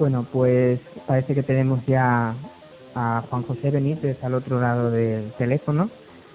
Bueno, pues parece que tenemos ya a Juan José Benítez al otro lado del teléfono.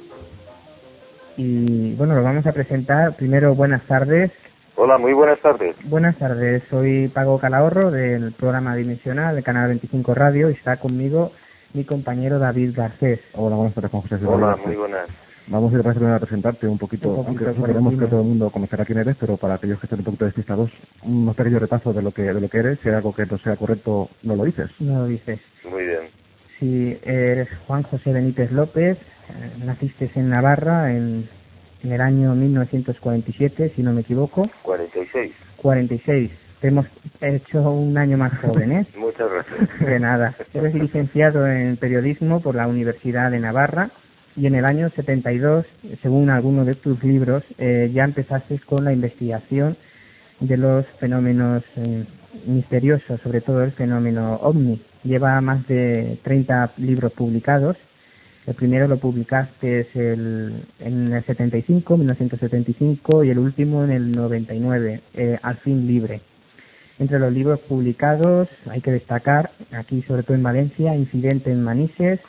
Y bueno, lo vamos a presentar. Primero, buenas tardes. Hola, muy buenas tardes. Buenas tardes, soy Pago Calahorro del programa Dimensional de Canal 25 Radio y está conmigo mi compañero David Garcés. Hola, buenas tardes, Juan José. Hola, muy buenas. Vamos a ir a presentarte un poquito aunque queremos que todo el mundo conocerá quién eres, pero para aquellos que estén un poquito despistados, unos pequeños retazos de lo que eres. Si hay algo que no sea correcto, no lo dices. No lo dices. Muy bien. Sí, eres Juan José Benítez López, naciste en Navarra en el año 1947, si no me equivoco. 46. 46. Te hemos hecho un año más joven, ¿eh? Muchas gracias. De nada. Eres licenciado en periodismo por la Universidad de Navarra y en el año 72, según algunos de tus libros, ya empezaste con la investigación de los fenómenos misteriosos, sobre todo el fenómeno OVNI. Lleva más de 30 libros publicados. El primero lo publicaste en el 1975, y el último en el 99, Al fin libre. Entre los libros publicados hay que destacar, aquí sobre todo en Valencia, Incidente en Manises,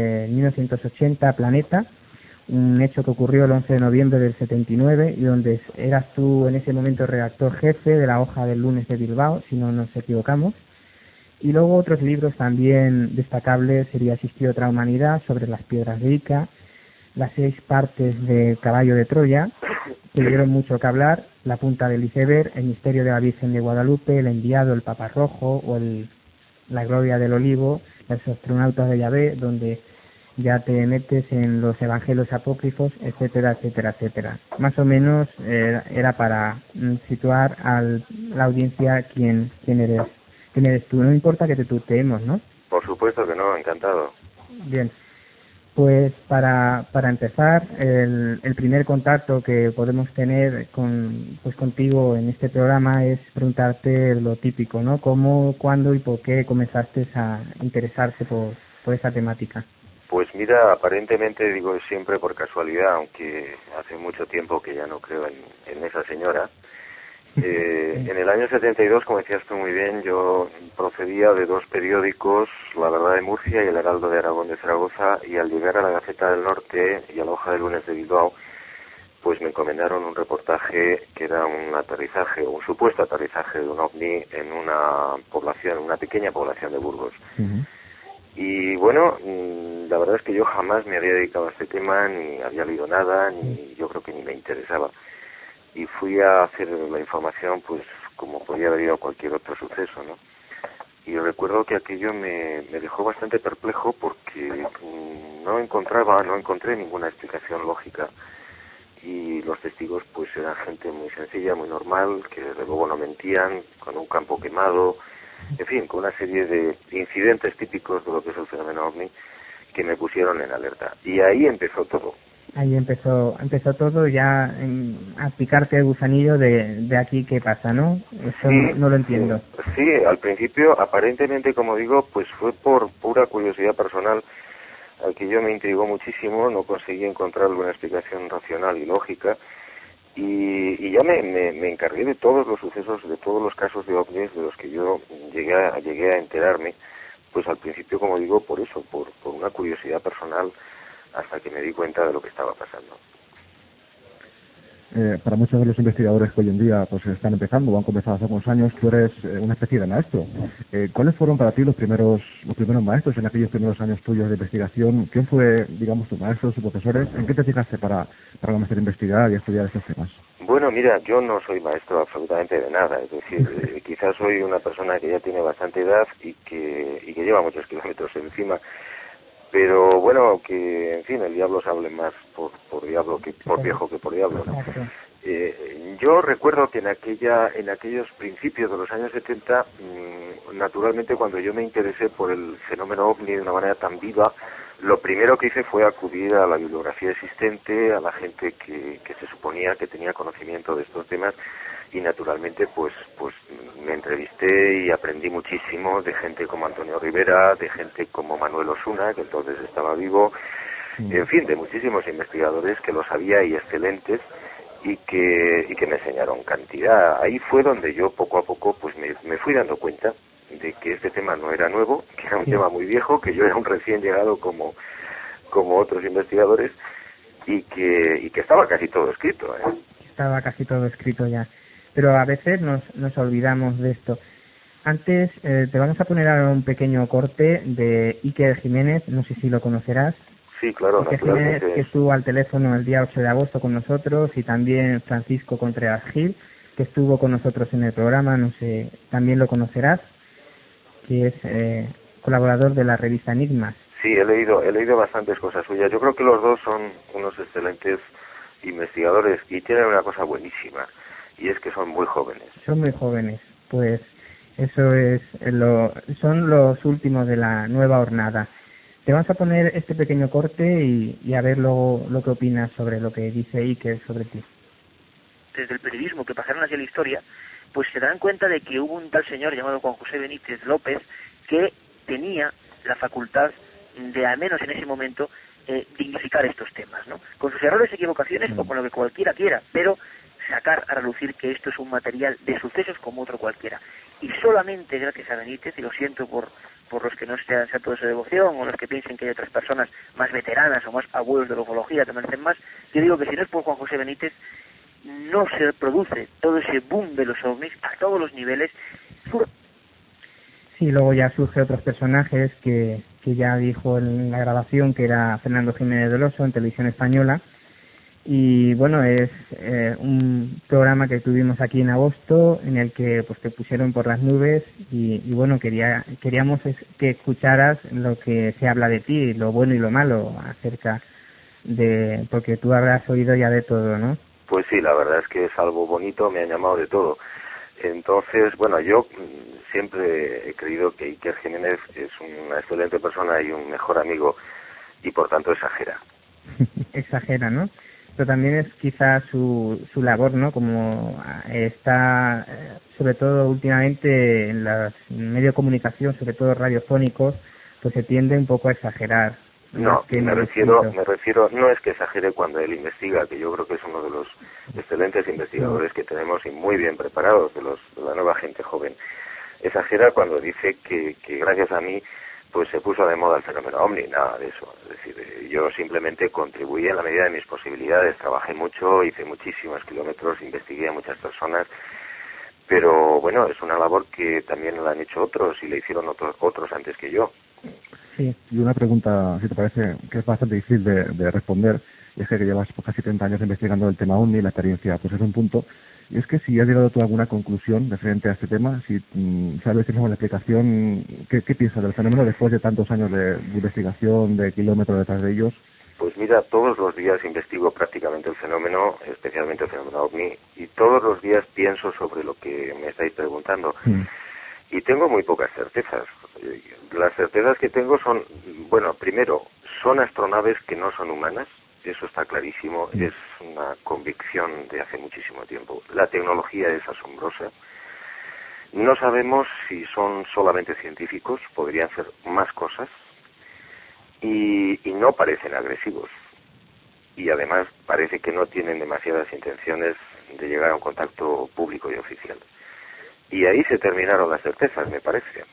1980, Planeta, un hecho que ocurrió el 11 de noviembre del 79 y donde eras tú en ese momento redactor jefe de la hoja del Lunes de Bilbao, si no nos equivocamos. Y luego otros libros también destacables sería Existió otra humanidad, sobre las piedras de Ica, las 6 partes de Caballo de Troya, que dieron mucho que hablar, La punta del iceberg, El misterio de la Virgen de Guadalupe, El enviado, El Papa Rojo, o La gloria del olivo, Los astronautas de Yahvé, donde ya te metes en los evangelios apócrifos, etcétera, etcétera, etcétera. Más o menos era para situar a la audiencia quién eres tú. No importa que te tuteemos, ¿no? Por supuesto que no, encantado. Bien. Pues para empezar, el primer contacto que podemos tener contigo en este programa es preguntarte lo típico, ¿no? ¿Cómo, cuándo y por qué comenzaste a interesarte por esa temática? Pues mira, aparentemente digo siempre por casualidad, aunque hace mucho tiempo que ya no creo en esa señora. En el año 72, como decías tú muy bien, yo procedía de 2 periódicos, La Verdad de Murcia y El Heraldo de Aragón de Zaragoza, y al llegar a la Gaceta del Norte y a la hoja del Lunes de Bilbao, pues me encomendaron un reportaje que era un aterrizaje, un supuesto aterrizaje de un OVNI en una población, una pequeña población de Burgos. Uh-huh. Y bueno, la verdad es que yo jamás me había dedicado a este tema, ni había leído nada, ni yo creo que ni me interesaba. Y fui a hacer la información pues como podía haber ido a cualquier otro suceso, ¿no? Y recuerdo que aquello me dejó bastante perplejo porque no encontré ninguna explicación lógica, y los testigos pues eran gente muy sencilla, muy normal, que desde luego no mentían, con un campo quemado, en fin, con una serie de incidentes típicos de lo que es el fenómeno OVNI que me pusieron en alerta. Y ahí empezó todo. Ahí empezó todo ya a picarte el gusanillo de aquí qué pasa, ¿no? Eso sí, no lo entiendo. Sí, al principio, aparentemente, como digo, pues fue por pura curiosidad personal, al que yo me intrigó muchísimo, no conseguí encontrar una explicación racional y lógica, y ya me encargué de todos los sucesos, de todos los casos de OVNIs de los que yo llegué a enterarme, pues al principio, como digo, por eso, por una curiosidad personal, hasta que me di cuenta de lo que estaba pasando. Para muchos de los investigadores que hoy en día pues están empezando o han comenzado hace algunos años, tú eres una especie de maestro. ¿Cuáles fueron para ti los primeros maestros en aquellos primeros años tuyos de investigación? ¿Quién fue, digamos, tus maestros, tus profesores? ¿En qué te fijaste para comenzar a investigar y a estudiar estos temas? Bueno, mira, yo no soy maestro absolutamente de nada, es decir, quizás soy una persona que ya tiene bastante edad y que lleva muchos kilómetros encima. Pero bueno, que en fin, el diablo se hable más por diablo que por viejo que por diablo, ¿no? Yo recuerdo que en aquellos principios de los años 70, naturalmente cuando yo me interesé por el fenómeno OVNI de una manera tan viva, lo primero que hice fue acudir a la bibliografía existente, a la gente que se suponía que tenía conocimiento de estos temas, y naturalmente pues me entrevisté y aprendí muchísimo de gente como Antonio Rivera, de gente como Manuel Osuna, que entonces estaba vivo, en fin, de muchísimos investigadores que lo sabía y excelentes, y que me enseñaron cantidad. Ahí fue donde yo poco a poco pues me fui dando cuenta de que este tema no era nuevo, que era un tema muy viejo, que yo era un recién llegado como otros investigadores, y que estaba casi todo escrito, ¿eh? Estaba casi todo escrito ya. Pero a veces nos olvidamos de esto. Antes te vamos a poner ahora un pequeño corte de Iker Jiménez, no sé si lo conocerás. Sí, claro, Iker Jiménez, naturalmente. que estuvo al teléfono el día 8 de agosto con nosotros, y también Francisco Contreras Gil, que estuvo con nosotros en el programa, no sé, también lo conocerás, que es colaborador de la revista Enigmas. Sí, he leído bastantes cosas suyas. Yo creo que los dos son unos excelentes investigadores y tienen una cosa buenísima, y es que son muy jóvenes. Son muy jóvenes, pues eso es son los últimos de la nueva hornada. Te vamos a poner este pequeño corte y a ver luego lo que opinas sobre lo que dice Iker sobre ti. Desde el periodismo que pasaron hacia la historia, pues se dan cuenta de que hubo un tal señor llamado Juan José Benítez López que tenía la facultad de, al menos en ese momento, dignificar estos temas, ¿no? Con sus errores y equivocaciones o con lo que cualquiera quiera, pero sacar a relucir que esto es un material de sucesos como otro cualquiera. Y solamente gracias a Benítez, y lo siento por los que no sean santos de su devoción, o los que piensen que hay otras personas más veteranas o más abuelos de la ufología que merecen más, yo digo que si no es por Juan José Benítez, no se produce todo ese boom de los ovnis a todos los niveles. Sí, luego ya surge otros personajes que ya dijo en la grabación, que era Fernando Jiménez del Oso en Televisión Española. Y bueno, es un programa que tuvimos aquí en agosto, en el que pues te pusieron por las nubes, y bueno, queríamos que escucharas lo que se habla de ti, lo bueno y lo malo acerca de, porque tú habrás oído ya de todo, ¿no? Pues sí, la verdad es que es algo bonito, me han llamado de todo. Entonces, bueno, yo siempre he creído que Iker Jiménez es una excelente persona y un mejor amigo, y por tanto exagera. Exagera, ¿no? Pero también es quizás su labor, ¿no? Como está, sobre todo últimamente en los medios de comunicación, sobre todo radiofónicos, pues se tiende un poco a exagerar. No, me refiero, no es que exagere cuando él investiga, que yo creo que es uno de los excelentes investigadores que tenemos y muy bien preparados de la nueva gente joven. Exagera cuando dice que gracias a mí pues se puso de moda el fenómeno OVNI, nada de eso. Es decir, yo simplemente contribuí en la medida de mis posibilidades, trabajé mucho, hice muchísimos kilómetros, investigué a muchas personas, pero bueno, es una labor que también la han hecho otros y le hicieron otros antes que yo. Sí. Y una pregunta, si te parece, que es bastante difícil de responder, y es que llevas casi 30 años investigando el tema OVNI, la experiencia pues es un punto, y es que si has llegado tú a alguna conclusión referente a este tema, si sabes, tienes una explicación, ¿qué piensas del fenómeno después de tantos años de investigación, de kilómetros detrás de ellos? Pues mira, todos los días investigo prácticamente el fenómeno, especialmente el fenómeno OVNI, y todos los días pienso sobre lo que me estáis preguntando. Y tengo muy pocas certezas. Las certezas que tengo son, bueno, primero, son astronaves que no son humanas, eso está clarísimo, es una convicción de hace muchísimo tiempo. La tecnología es asombrosa. No sabemos si son solamente científicos, podrían ser más cosas, y no parecen agresivos. Y además parece que no tienen demasiadas intenciones de llegar a un contacto público y oficial. Y ahí se terminaron las certezas, me parece.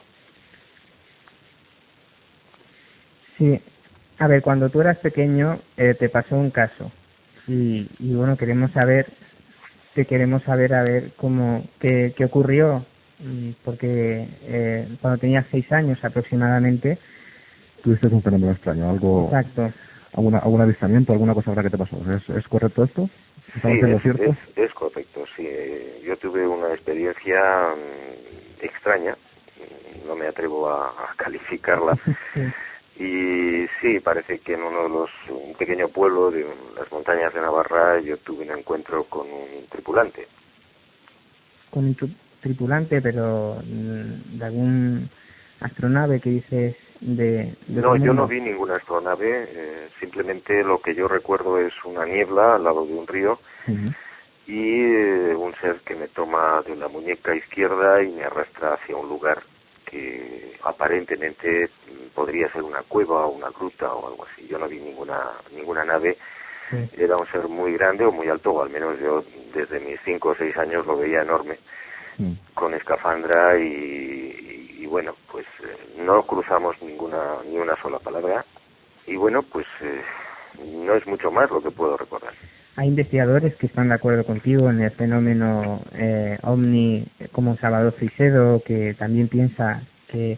Sí. A ver, cuando tú eras pequeño te pasó un caso. Y bueno, queremos saber a ver qué ocurrió. Porque cuando tenías 6 años aproximadamente... Tuviste un fenómeno extraño, algo... Exacto. ¿Algún avistamiento, alguna cosa habrá que te pasó? ¿Es correcto esto? Sí, es correcto, sí. Yo tuve una experiencia extraña, no me atrevo a calificarla, sí. Y sí, parece que en un pequeño pueblo de las montañas de Navarra yo tuve un encuentro con un tripulante. ¿Con un tripulante, pero de algún astronave que dices de No, yo no vi ninguna astronave, simplemente lo que yo recuerdo es una niebla al lado de un río y un ser que me toma de la muñeca izquierda y me arrastra hacia un lugar que aparentemente podría ser una cueva o una gruta o algo así. Yo no vi ninguna nave. Era un ser muy grande o muy alto, o al menos yo desde mis 5 o 6 años lo veía enorme, con escafandra y bueno, pues no cruzamos ni una sola palabra, y bueno, pues no es mucho más lo que puedo recordar. Hay investigadores que están de acuerdo contigo en el fenómeno ovni, como Salvador Frisedo, que también piensa que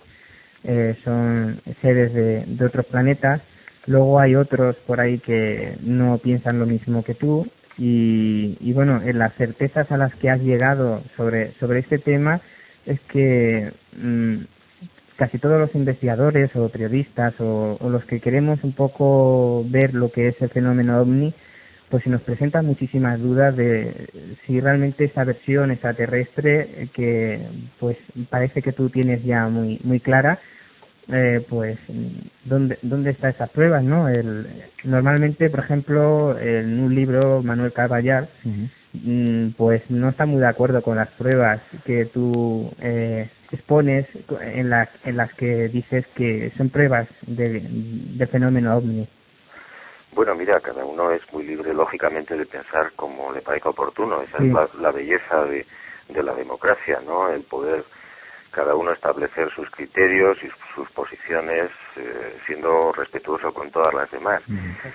son seres de otros planetas. Luego hay otros por ahí que no piensan lo mismo que tú, y bueno, en las certezas a las que has llegado sobre este tema es que casi todos los investigadores o periodistas o los que queremos un poco ver lo que es el fenómeno ovni, pues se nos presentan muchísimas dudas de si realmente esa versión extraterrestre, que pues parece que tú tienes ya muy clara, pues dónde está esas pruebas, ¿no? Normalmente, por ejemplo, en un libro, Manuel Carballar, pues no está muy de acuerdo con las pruebas que tú expones, en las que dices que son pruebas del fenómeno ovni. Bueno, mira, cada uno es muy libre, lógicamente, de pensar como le parezca oportuno. Esa Sí. es la belleza de la democracia, ¿no? El poder cada uno establecer sus criterios y sus posiciones, siendo respetuoso con todas las demás.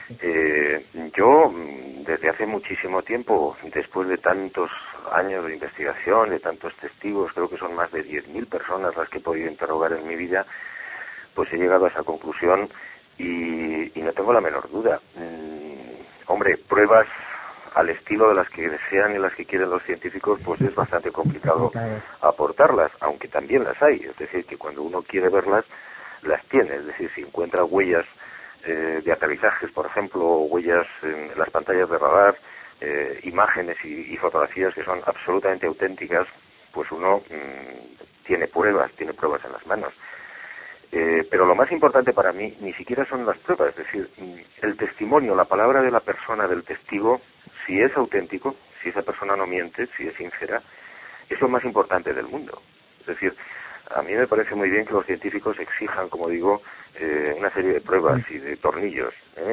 Yo, desde hace muchísimo tiempo, después de tantos años de investigación, de tantos testigos, creo que son más de 10.000 personas las que he podido interrogar en mi vida, pues he llegado a esa conclusión y no tengo la menor duda. Hombre, pruebas al estilo de las que desean y las que quieren los científicos, pues es bastante complicado aportarlas, aunque también las hay. Es decir, que cuando uno quiere verlas, las tiene. Es decir, si encuentra huellas de aterrizajes, por ejemplo, o huellas en las pantallas de radar, imágenes y fotografías que son absolutamente auténticas, pues uno tiene pruebas en las manos. Pero lo más importante para mí ni siquiera son las pruebas, es decir, el testimonio, la palabra de la persona, del testigo, si es auténtico, si esa persona no miente, si es sincera, es lo más importante del mundo. Es decir, a mí me parece muy bien que los científicos exijan, como digo, una serie de pruebas y de tornillos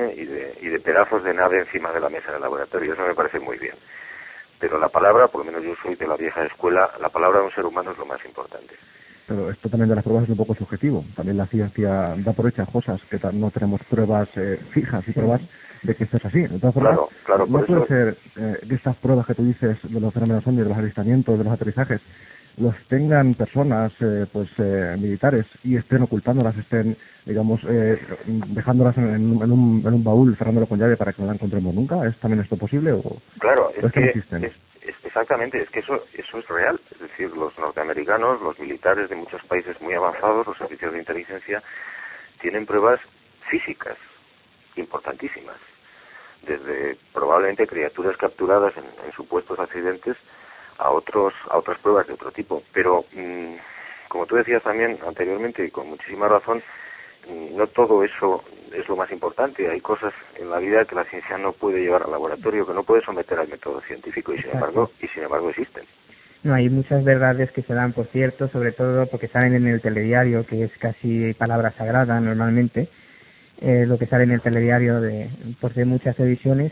y de pedazos de nave encima de la mesa del laboratorio. Eso me parece muy bien. Pero la palabra, por lo menos yo soy de la vieja escuela, la palabra de un ser humano es lo más importante. Pero esto también de las pruebas es un poco subjetivo. También la ciencia da por hechas cosas que no tenemos pruebas fijas y pruebas de que esto es así. De todas formas, claro, no puede eso ser que estas pruebas que tú dices de los fenómenos ovni, de los avistamientos, de los aterrizajes, los tengan personas militares y estén ocultándolas, estén, digamos, dejándolas en un baúl, cerrándolo con llave para que no la encontremos nunca. ¿Es también esto posible o claro, es que no existen? Exactamente, es que eso es real. Es decir, los norteamericanos, los militares de muchos países muy avanzados, los servicios de inteligencia, tienen pruebas físicas importantísimas, desde probablemente criaturas capturadas en supuestos accidentes a otras pruebas de otro tipo. Pero, como tú decías también anteriormente y con muchísima razón, no todo eso es lo más importante. Hay cosas en la vida que la ciencia no puede llevar al laboratorio, que no puede someter al método científico y sin embargo existen. No, hay muchas verdades que se dan por cierto, sobre todo porque salen en el telediario, que es casi palabra sagrada normalmente, lo que sale en el telediario de muchas ediciones,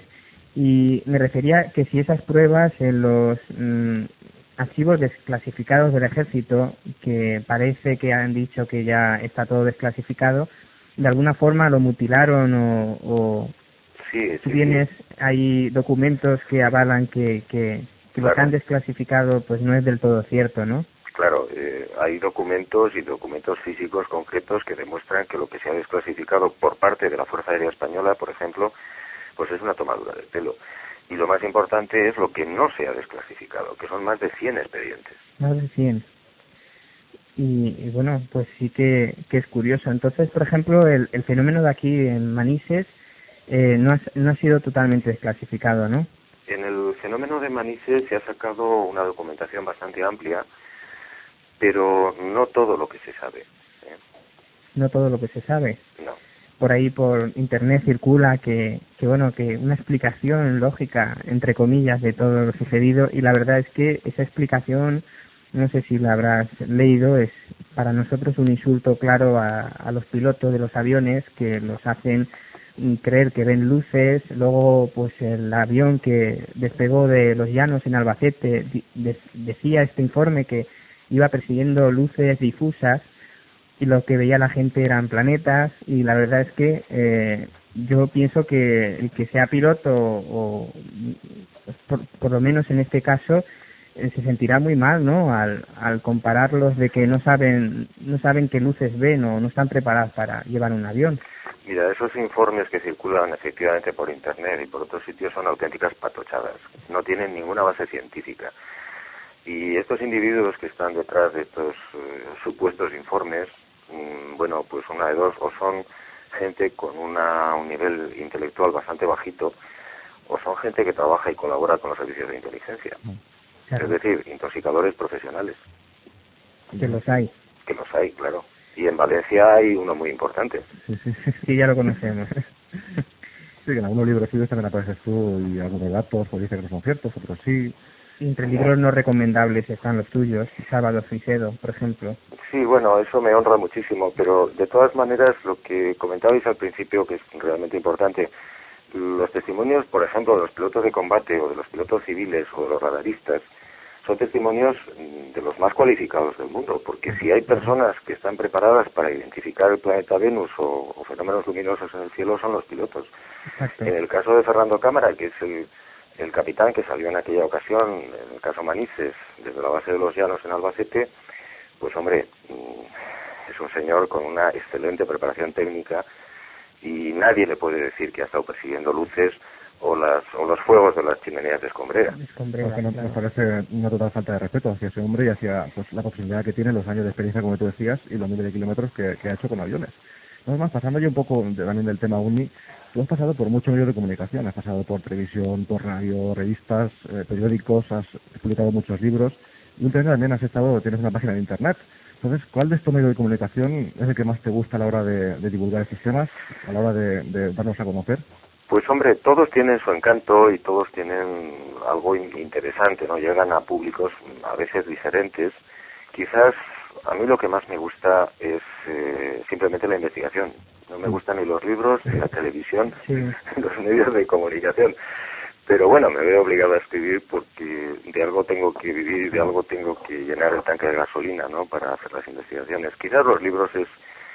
y me refería que si esas pruebas en los archivos desclasificados del ejército, que parece que han dicho que ya está todo desclasificado, de alguna forma lo mutilaron o sí, tienes hay documentos que avalan que claro, lo que han desclasificado pues no es del todo cierto, ¿no? Claro, hay documentos físicos concretos que demuestran que lo que se ha desclasificado por parte de la Fuerza Aérea Española, por ejemplo, pues es una tomadura de pelo. Y lo más importante es lo que no se ha desclasificado, que son más de 100 expedientes. Más de 100. Y bueno, pues sí que es curioso. Entonces, por ejemplo, el fenómeno de aquí en Manises no ha sido totalmente desclasificado, ¿no? En el fenómeno de Manises se ha sacado una documentación bastante amplia, pero no todo lo que se sabe. No todo lo que se sabe. No. Por ahí por internet circula que una explicación lógica, entre comillas, de todo lo sucedido, y la verdad es que esa explicación, no sé si la habrás leído, es para nosotros un insulto claro a los pilotos de los aviones, que los hacen creer que ven luces. Luego pues el avión que despegó de Los Llanos en Albacete decía este informe que iba persiguiendo luces difusas, y lo que veía la gente eran planetas, y la verdad es que yo pienso que el que sea piloto o por lo menos en este caso se sentirá muy mal, ¿no? Al compararlos de que no saben qué luces ven o no están preparados para llevar un avión. Mira, esos informes que circulan efectivamente por Internet y por otros sitios son auténticas patochadas. No tienen ninguna base científica. Y estos individuos que están detrás de estos supuestos informes, bueno, pues una de dos, o son gente con un nivel intelectual bastante bajito, o son gente que trabaja y colabora con los servicios de inteligencia. Claro. Es decir, intoxicadores profesionales. Que los hay. Que los hay, claro. Y en Valencia hay uno muy importante. Sí, ya lo conocemos. Sí, que en algunos libros tuyos también apareces tú y algunos datos, pues dicen que no son ciertos, otros sí. Entre libros no recomendables están los tuyos, Sábado Frisedo, por ejemplo. Sí, bueno, eso me honra muchísimo, pero de todas maneras lo que comentabais al principio, que es realmente importante, los testimonios, por ejemplo, de los pilotos de combate o de los pilotos civiles o de los radaristas, son testimonios de los más cualificados del mundo, porque si hay personas que están preparadas para identificar el planeta Venus o fenómenos luminosos en el cielo, son los pilotos. Exacto. En el caso de Fernando Cámara, que es el capitán que salió en aquella ocasión, en el caso Manises, desde la base de los Llanos en Albacete, pues hombre, es un señor con una excelente preparación técnica y nadie le puede decir que ha estado persiguiendo luces o los fuegos de las chimeneas de Escombrera. Porque nos parece una total falta de respeto hacia ese hombre y hacia pues, la posibilidad que tiene, los años de experiencia, como tú decías, y los miles de kilómetros que ha hecho con aviones. Además, pasando yo un poco también del tema UNI, tú has pasado por muchos medios de comunicación, has pasado por televisión, por radio, revistas, periódicos, has publicado muchos libros, y últimamente también tienes una página de internet. Entonces, ¿cuál de estos medios de comunicación es el que más te gusta a la hora de divulgar estos temas, a la hora de darnos a conocer? Pues hombre, todos tienen su encanto y todos tienen algo interesante, ¿no? Llegan a públicos a veces diferentes. Quizás a mí lo que más me gusta es simplemente la investigación. No me gustan ni los libros, ni la televisión, ni los medios de comunicación. Pero bueno, me veo obligado a escribir porque de algo tengo que vivir y de algo tengo que llenar el tanque de gasolina, ¿no? Para hacer las investigaciones. Quizás los libros es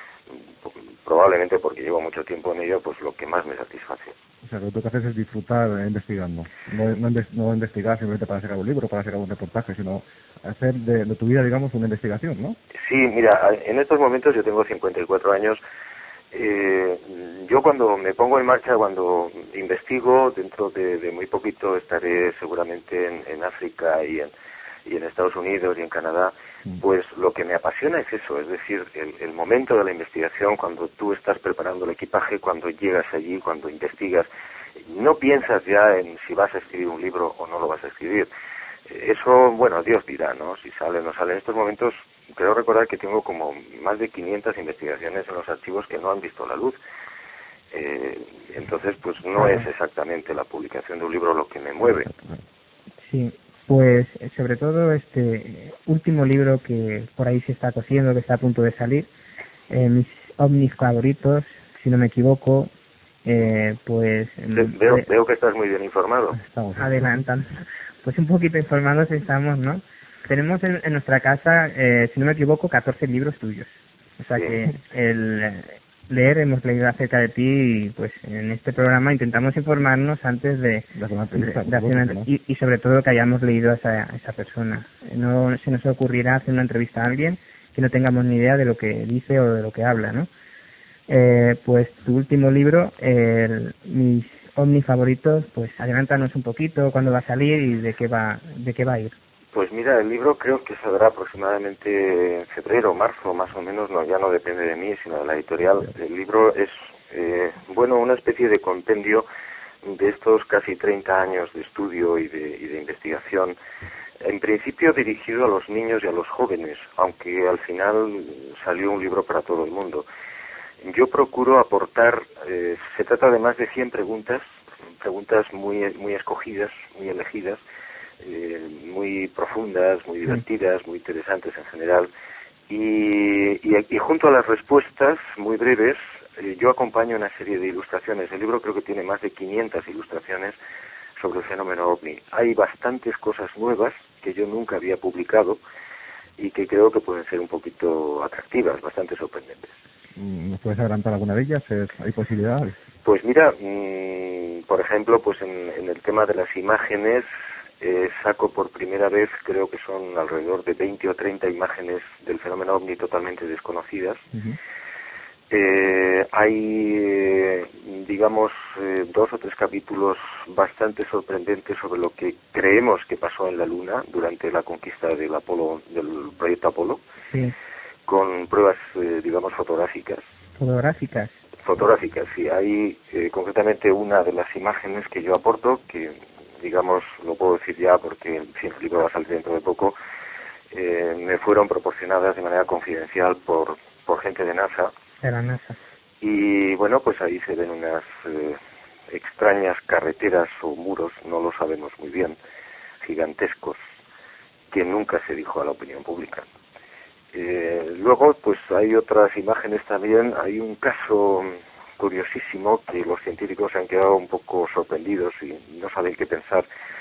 probablemente porque llevo mucho tiempo en ello, pues lo que más me satisface. O sea, lo que haces es disfrutar investigando, no investigar simplemente para sacar un libro, para sacar un reportaje, sino hacer de tu vida, digamos, una investigación, ¿no? Sí, mira, en estos momentos yo tengo 54 años. Yo cuando me pongo en marcha, cuando investigo, dentro de muy poquito estaré seguramente en África y en Estados Unidos y en Canadá, pues lo que me apasiona es eso, es decir, el momento de la investigación, cuando tú estás preparando el equipaje, cuando llegas allí, cuando investigas, no piensas ya en si vas a escribir un libro o no lo vas a escribir. Eso, bueno, Dios dirá, ¿no? Si sale o no sale. En estos momentos, creo recordar que tengo como más de 500 investigaciones en los archivos que no han visto la luz. Entonces, pues no es exactamente la publicación de un libro lo que me mueve. Sí. Pues sobre todo este último libro que por ahí se está cosiendo, que está a punto de salir, mis ovnis favoritos, si no me equivoco, pues... Veo que estás muy bien informado. Adelantan. Pues un poquito informados estamos, ¿no? Tenemos en nuestra casa, si no me equivoco, 14 libros tuyos. O sea que hemos leído acerca de ti y pues en este programa intentamos informarnos antes de hacer una ¿no? y sobre todo que hayamos leído a esa persona. No se nos ocurrirá hacer una entrevista a alguien que no tengamos ni idea de lo que dice o de lo que habla, ¿no? Pues tu último libro, mis ovnis favoritos, pues adelántanos un poquito cuándo va a salir y de qué va a ir. Pues mira, el libro creo que saldrá aproximadamente en febrero, marzo, más o menos, ya no depende de mí, sino de la editorial. El libro es, una especie de compendio de estos casi 30 años de estudio y de investigación, en principio dirigido a los niños y a los jóvenes, aunque al final salió un libro para todo el mundo. Yo procuro aportar, se trata de más de 100 preguntas muy escogidas, muy elegidas, muy profundas, muy divertidas, muy interesantes en general, y junto a las respuestas muy breves, yo acompaño una serie de ilustraciones. El libro creo que tiene más de 500 ilustraciones sobre el fenómeno OVNI. Hay bastantes cosas nuevas que yo nunca había publicado, y que creo que pueden ser un poquito atractivas, bastante sorprendentes. ¿Nos puedes adelantar alguna de ellas? ¿Hay posibilidades? Pues mira, por ejemplo, pues en el tema de las imágenes, saco por primera vez, creo que son alrededor de 20 o 30 imágenes del fenómeno OVNI totalmente desconocidas. Hay, digamos, 2 o 3 capítulos bastante sorprendentes sobre lo que creemos que pasó en la Luna durante la conquista del proyecto Apolo, Sí. con pruebas, digamos, fotográficas. Fotográficas, Sí. Hay concretamente una de las imágenes que yo aporto, que, digamos, lo puedo decir ya porque, en fin, el libro va a salir dentro de poco, me fueron proporcionadas de manera confidencial por gente de NASA. de la NASA. Y bueno, pues ahí se ven unas extrañas carreteras o muros, no lo sabemos muy bien, gigantescos, que nunca se dijo a la opinión pública. Luego, pues hay otras imágenes también. Hay un caso curiosísimo que los científicos se han quedado un poco sorprendidos y no saben qué pensar,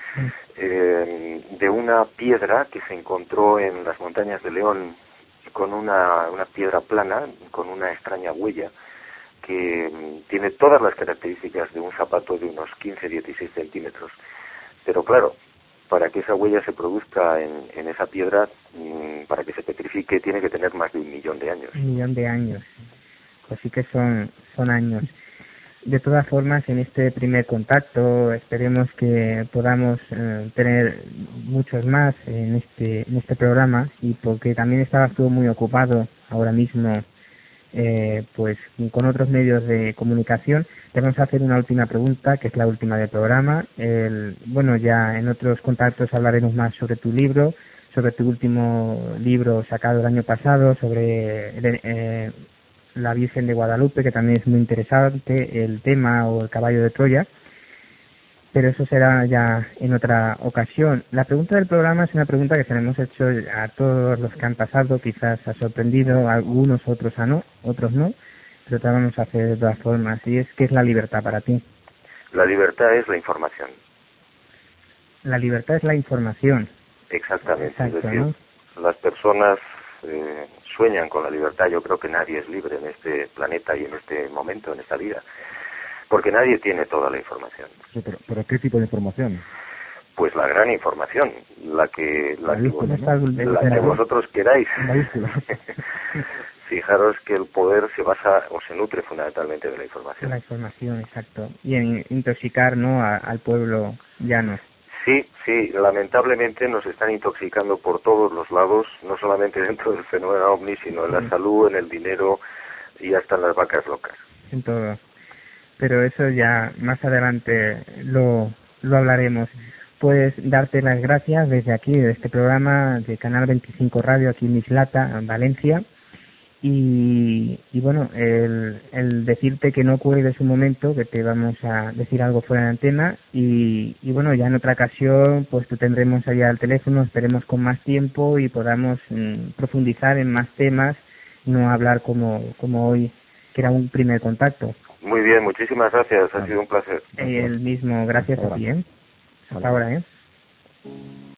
de una piedra que se encontró en las montañas de León, con una piedra plana, con una extraña huella, que tiene todas las características de un zapato de unos 15-16 centímetros. Pero claro, para que esa huella se produzca en esa piedra, para que se petrifique, tiene que tener más de 1 millón de años. 1 millón de años. Pues sí que son años. De todas formas, en este primer contacto esperemos que podamos tener muchos más en este programa, y porque también estabas tú muy ocupado ahora mismo pues con otros medios de comunicación, te vamos a hacer una última pregunta, que es la última del programa. Bueno, ya en otros contactos hablaremos más sobre tu libro, sobre tu último libro sacado el año pasado, sobre la Virgen de Guadalupe, que también es muy interesante el tema, o el caballo de Troya, pero eso será ya en otra ocasión. La pregunta del programa es una pregunta que se le hemos hecho a todos los que han pasado, quizás ha sorprendido a algunos, otros no, pero te la vamos a hacer de todas formas, y es: ¿qué es la libertad para ti? La libertad es la información. La libertad es la información. Exactamente. Exacto, es decir, ¿no? Las personas sueñan con la libertad. Yo creo que nadie es libre en este planeta y en este momento, en esta vida, porque nadie tiene toda la información. Sí, pero ¿qué tipo de información? Pues la gran información, la que ¿no? vosotros queráis. Mayúscula. Fijaros que el poder se basa o se nutre fundamentalmente de la información. La información, exacto. Y en intoxicar, ¿no?, al pueblo llano. Sí, lamentablemente nos están intoxicando por todos los lados, no solamente dentro del fenómeno OVNI, sino en la salud, en el dinero y hasta en las vacas locas. En todo. Pero eso ya más adelante lo hablaremos. Pues darte las gracias desde aquí, de este programa de Canal 25 Radio, aquí en Mislata, en Valencia. Y bueno, el decirte que no cuelgues un momento, que te vamos a decir algo fuera de antena, y bueno, ya en otra ocasión pues te tendremos allá al teléfono, esperemos con más tiempo y podamos profundizar en más temas, no hablar como hoy, que era un primer contacto. Muy bien, muchísimas gracias, ha sido un placer. El mismo, gracias a ti, Hasta ahora,